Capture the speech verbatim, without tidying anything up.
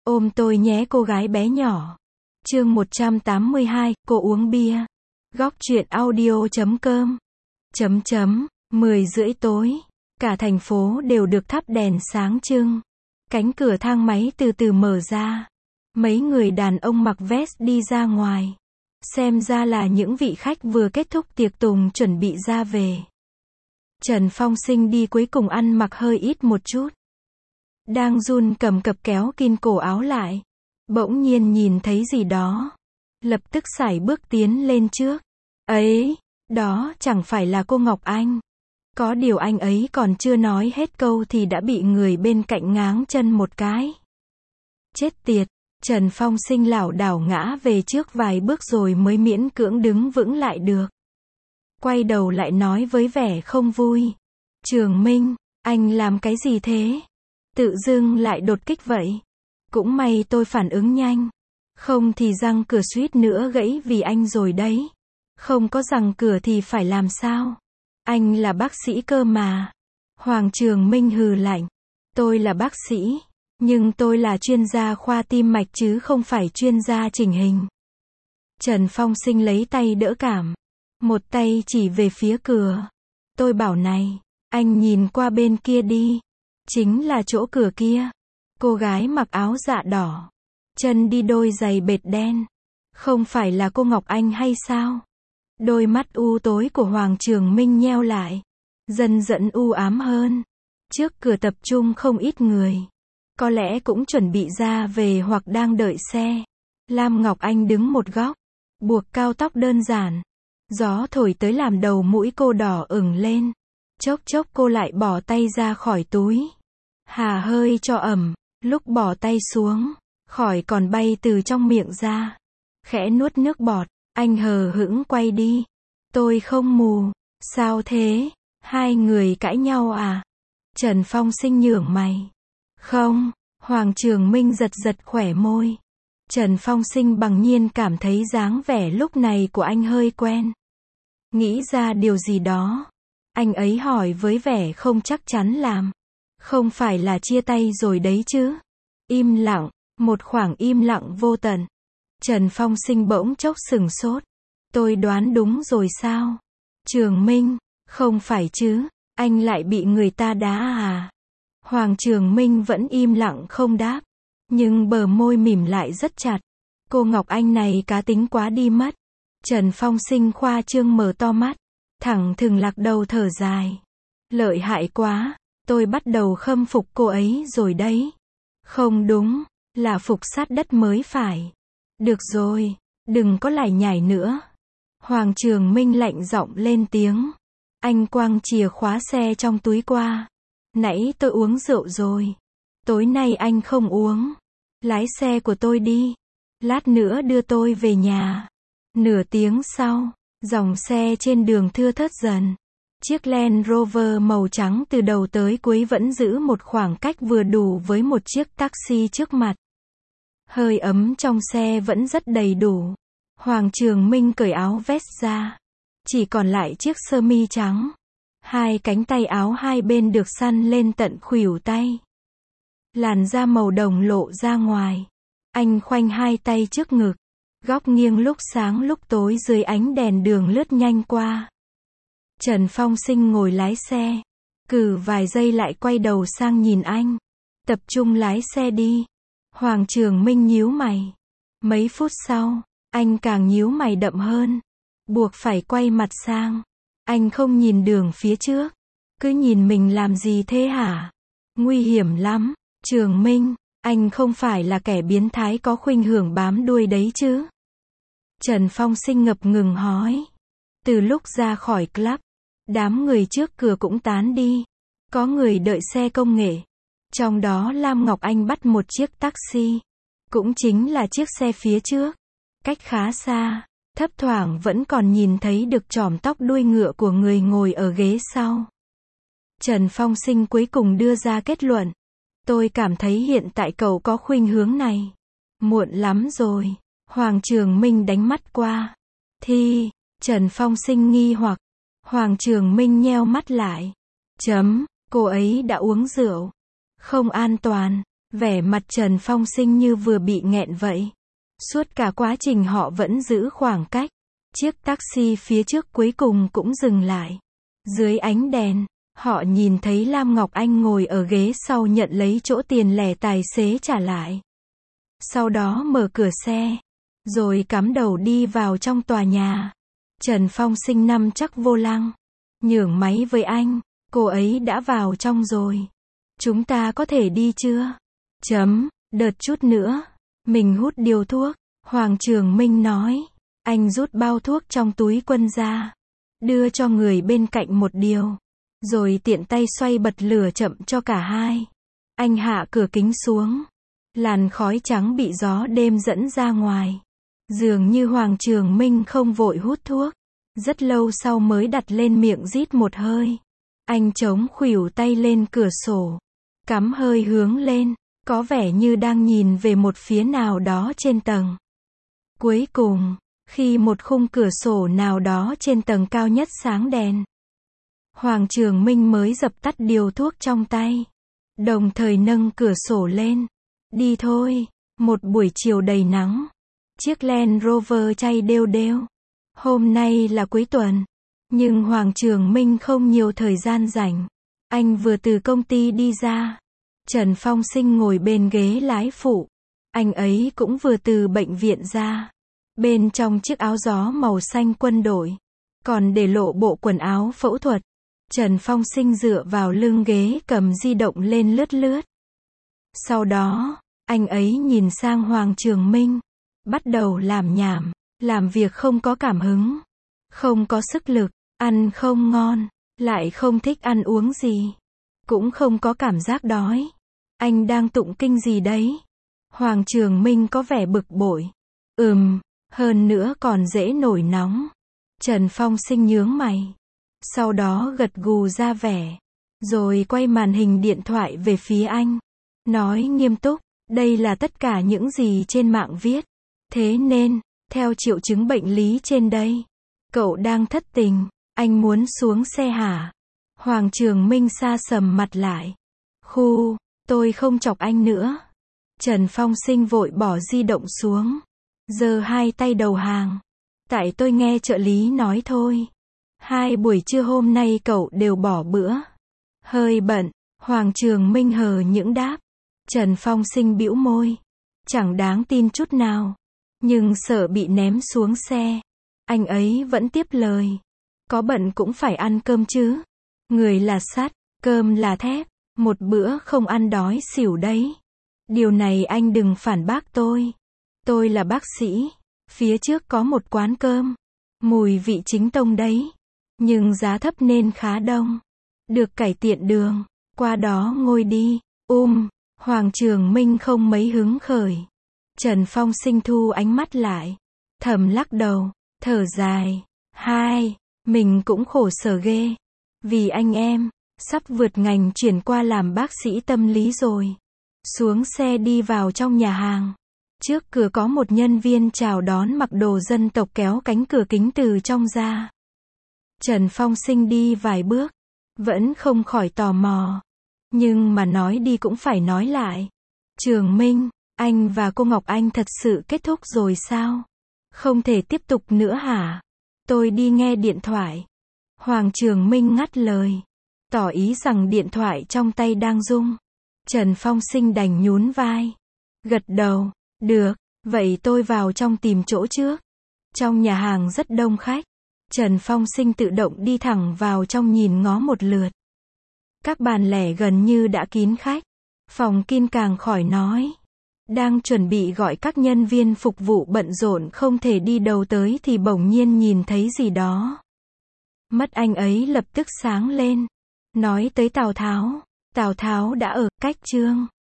Ôm tôi nhé cô gái bé nhỏ. Chương một trăm tám mươi hai, cô uống bia. Góc truyện audio chấm com. Chấm chấm, mười rưỡi tối. Cả thành phố đều được thắp đèn sáng trưng. Cánh cửa thang máy từ từ mở ra. Mấy người đàn ông mặc vest đi ra ngoài. Xem ra là những vị khách vừa kết thúc tiệc tùng chuẩn bị ra về. Trần Phong Sinh đi cuối cùng ăn mặc hơi ít một chút. Đang run cầm cập kéo kín cổ áo lại. Bỗng nhiên nhìn thấy gì đó. Lập tức sải bước tiến lên trước. Ấy, đó chẳng phải là cô Ngọc Anh. Có điều anh ấy còn chưa nói hết câu thì đã bị người bên cạnh ngáng chân một cái. Chết tiệt, Trần Phong Sinh lảo đảo ngã về trước vài bước rồi mới miễn cưỡng đứng vững lại được. Quay đầu lại nói với vẻ không vui. Trường Minh, anh làm cái gì thế? Tự dưng lại đột kích vậy. Cũng may tôi phản ứng nhanh. Không thì răng cửa suýt nữa gãy vì anh rồi đấy. Không có răng cửa thì phải làm sao? Anh là bác sĩ cơ mà. Hoàng Trường Minh hừ lạnh. Tôi là bác sĩ, nhưng tôi là chuyên gia khoa tim mạch chứ không phải chuyên gia chỉnh hình. Trần Phong Sinh lấy tay đỡ cảm. Một tay chỉ về phía cửa. Tôi bảo này, anh nhìn qua bên kia đi. Chính là chỗ cửa kia. Cô gái mặc áo dạ đỏ. Chân đi đôi giày bệt đen. Không phải là cô Ngọc Anh hay sao? Đôi mắt u tối của Hoàng Trường Minh nheo lại. Dần dần u ám hơn. Trước cửa tập trung không ít người. Có lẽ cũng chuẩn bị ra về hoặc đang đợi xe. Lam Ngọc Anh đứng một góc. Buộc cao tóc đơn giản. Gió thổi tới làm đầu mũi cô đỏ ửng lên. Chốc chốc cô lại bỏ tay ra khỏi túi. Hà hơi cho ẩm. Lúc bỏ tay xuống, khỏi còn bay từ trong miệng ra. Khẽ nuốt nước bọt. Anh hờ hững quay đi. Tôi không mù. Sao thế? Hai người cãi nhau à? Trần Phong Sinh nhướng mày. Không. Hoàng Trường Minh giật giật khỏe môi. Trần Phong Sinh bằng nhiên cảm thấy dáng vẻ lúc này của anh hơi quen. Nghĩ ra điều gì đó. Anh ấy hỏi với vẻ không chắc chắn làm. Không phải là chia tay rồi đấy chứ? Im lặng. Một khoảng im lặng vô tận. Trần Phong Sinh bỗng chốc sừng sốt. Tôi đoán đúng rồi sao? Trường Minh, không phải chứ? Anh lại bị người ta đá à? Hoàng Trường Minh vẫn im lặng không đáp. Nhưng bờ môi mỉm lại rất chặt. Cô Ngọc Anh này cá tính quá đi mất. Trần Phong Sinh khoa trương mở to mắt. Thẳng thừng lạc đầu thở dài. Lợi hại quá. Tôi bắt đầu khâm phục cô ấy rồi đấy. Không đúng. Là phục sát đất mới phải. Được rồi. Đừng có lải nhải nữa. Hoàng Trường Minh lạnh giọng lên tiếng. Anh quăng chìa khóa xe trong túi qua. Nãy tôi uống rượu rồi. Tối nay anh không uống. Lái xe của tôi đi. Lát nữa đưa tôi về nhà. Nửa tiếng sau, dòng xe trên đường thưa thớt dần. Chiếc Land Rover màu trắng từ đầu tới cuối vẫn giữ một khoảng cách vừa đủ với một chiếc taxi trước mặt. Hơi ấm trong xe vẫn rất đầy đủ. Hoàng Trường Minh cởi áo vest ra. Chỉ còn lại chiếc sơ mi trắng. Hai cánh tay áo hai bên được săn lên tận khuỷu tay. Làn da màu đồng lộ ra ngoài. Anh khoanh hai tay trước ngực. Góc nghiêng lúc sáng lúc tối dưới ánh đèn đường lướt nhanh qua. Trần Phong Sinh ngồi lái xe. Cử vài giây lại quay đầu sang nhìn anh. Tập trung lái xe đi. Hoàng Trường Minh nhíu mày. Mấy phút sau, anh càng nhíu mày đậm hơn. Buộc phải quay mặt sang. Anh không nhìn đường phía trước. Cứ nhìn mình làm gì thế hả? Nguy hiểm lắm. Trường Minh, anh không phải là kẻ biến thái có khuynh hướng bám đuôi đấy chứ? Trần Phong Sinh ngập ngừng hỏi. Từ lúc ra khỏi club, đám người trước cửa cũng tán đi. Có người đợi xe công nghệ. Trong đó Lam Ngọc Anh bắt một chiếc taxi. Cũng chính là chiếc xe phía trước. Cách khá xa, thấp thoảng vẫn còn nhìn thấy được chòm tóc đuôi ngựa của người ngồi ở ghế sau. Trần Phong Sinh cuối cùng đưa ra kết luận. Tôi cảm thấy hiện tại cậu có khuynh hướng này. Muộn lắm rồi. Hoàng Trường Minh đánh mắt qua. Thì, Trần Phong Sinh nghi hoặc. Hoàng Trường Minh nheo mắt lại. Chấm, cô ấy đã uống rượu. Không an toàn. Vẻ mặt Trần Phong Sinh như vừa bị nghẹn vậy. Suốt cả quá trình họ vẫn giữ khoảng cách. Chiếc taxi phía trước cuối cùng cũng dừng lại. Dưới ánh đèn, họ nhìn thấy Lam Ngọc Anh ngồi ở ghế sau nhận lấy chỗ tiền lẻ tài xế trả lại. Sau đó mở cửa xe, rồi cắm đầu đi vào trong tòa nhà. Trần Phong Sinh nắm chắc vô lăng, nhường máy với anh, cô ấy đã vào trong rồi. Chúng ta có thể đi chưa? Chấm, đợt chút nữa, mình hút điếu thuốc, Hoàng Trường Minh nói. Anh rút bao thuốc trong túi quần ra, đưa cho người bên cạnh một điếu, rồi tiện tay xoay bật lửa chậm cho cả hai. Anh hạ cửa kính xuống, làn khói trắng bị gió đêm dẫn ra ngoài. Dường như Hoàng Trường Minh không vội hút thuốc, rất lâu sau mới đặt lên miệng rít một hơi. Anh chống khuỷu tay lên cửa sổ, cắm hơi hướng lên, có vẻ như đang nhìn về một phía nào đó trên tầng. Cuối cùng, khi một khung cửa sổ nào đó trên tầng cao nhất sáng đèn, Hoàng Trường Minh mới dập tắt điếu thuốc trong tay, đồng thời nâng cửa sổ lên. Đi thôi, một buổi chiều đầy nắng. Chiếc Land Rover chạy đều đều. Hôm nay là cuối tuần, nhưng Hoàng Trường Minh không nhiều thời gian rảnh. Anh vừa từ công ty đi ra. Trần Phong Sinh ngồi bên ghế lái phụ. Anh ấy cũng vừa từ bệnh viện ra. Bên trong chiếc áo gió màu xanh quân đội, còn để lộ bộ quần áo phẫu thuật. Trần Phong Sinh dựa vào lưng ghế cầm di động lên lướt lướt. Sau đó, anh ấy nhìn sang Hoàng Trường Minh, bắt đầu làm nhảm, làm việc không có cảm hứng, không có sức lực, ăn không ngon, lại không thích ăn uống gì, cũng không có cảm giác đói. Anh đang tụng kinh gì đấy? Hoàng Trường Minh có vẻ bực bội. Ừm, hơn nữa còn dễ nổi nóng. Trần Phong Sinh nhướng mày, sau đó gật gù ra vẻ, rồi quay màn hình điện thoại về phía anh, nói nghiêm túc, đây là tất cả những gì trên mạng viết. Thế nên, theo triệu chứng bệnh lý trên đây, cậu đang thất tình, anh muốn xuống xe hả? Hoàng Trường Minh sa sầm mặt lại. Khu, tôi không chọc anh nữa. Trần Phong Sinh vội bỏ di động xuống, giơ hai tay đầu hàng. Tại tôi nghe trợ lý nói thôi. Hai buổi trưa hôm nay cậu đều bỏ bữa. Hơi bận, Hoàng Trường Minh hờ những đáp. Trần Phong Sinh bĩu môi. Chẳng đáng tin chút nào. Nhưng sợ bị ném xuống xe, anh ấy vẫn tiếp lời. Có bận cũng phải ăn cơm chứ. Người là sắt, cơm là thép. Một bữa không ăn đói xỉu đấy. Điều này anh đừng phản bác tôi. Tôi là bác sĩ. Phía trước có một quán cơm. Mùi vị chính tông đấy. Nhưng giá thấp nên khá đông. Được cải tiện đường. Qua đó ngồi đi. Um, Hoàng Trường Minh không mấy hứng khởi. Trần Phong Sinh thu ánh mắt lại. Thầm lắc đầu. Thở dài. Hai, mình cũng khổ sở ghê. Vì anh em, sắp vượt ngành chuyển qua làm bác sĩ tâm lý rồi. Xuống xe đi vào trong nhà hàng. Trước cửa có một nhân viên chào đón mặc đồ dân tộc kéo cánh cửa kính từ trong ra. Trần Phong Sinh đi vài bước, vẫn không khỏi tò mò. Nhưng mà nói đi cũng phải nói lại. Trường Minh, anh và cô Ngọc Anh thật sự kết thúc rồi sao? Không thể tiếp tục nữa hả? Tôi đi nghe điện thoại. Hoàng Trường Minh ngắt lời, tỏ ý rằng điện thoại trong tay đang rung. Trần Phong Sinh đành nhún vai, gật đầu. Được, vậy tôi vào trong tìm chỗ trước. Trong nhà hàng rất đông khách. Trần Phong Sinh tự động đi thẳng vào trong nhìn ngó một lượt. Các bàn lẻ gần như đã kín khách. Phòng kin càng khỏi nói. Đang chuẩn bị gọi các nhân viên phục vụ bận rộn không thể đi đầu tới thì bỗng nhiên nhìn thấy gì đó. Mắt anh ấy lập tức sáng lên. Nói tới Tào Tháo. Tào Tháo đã ở cách Trương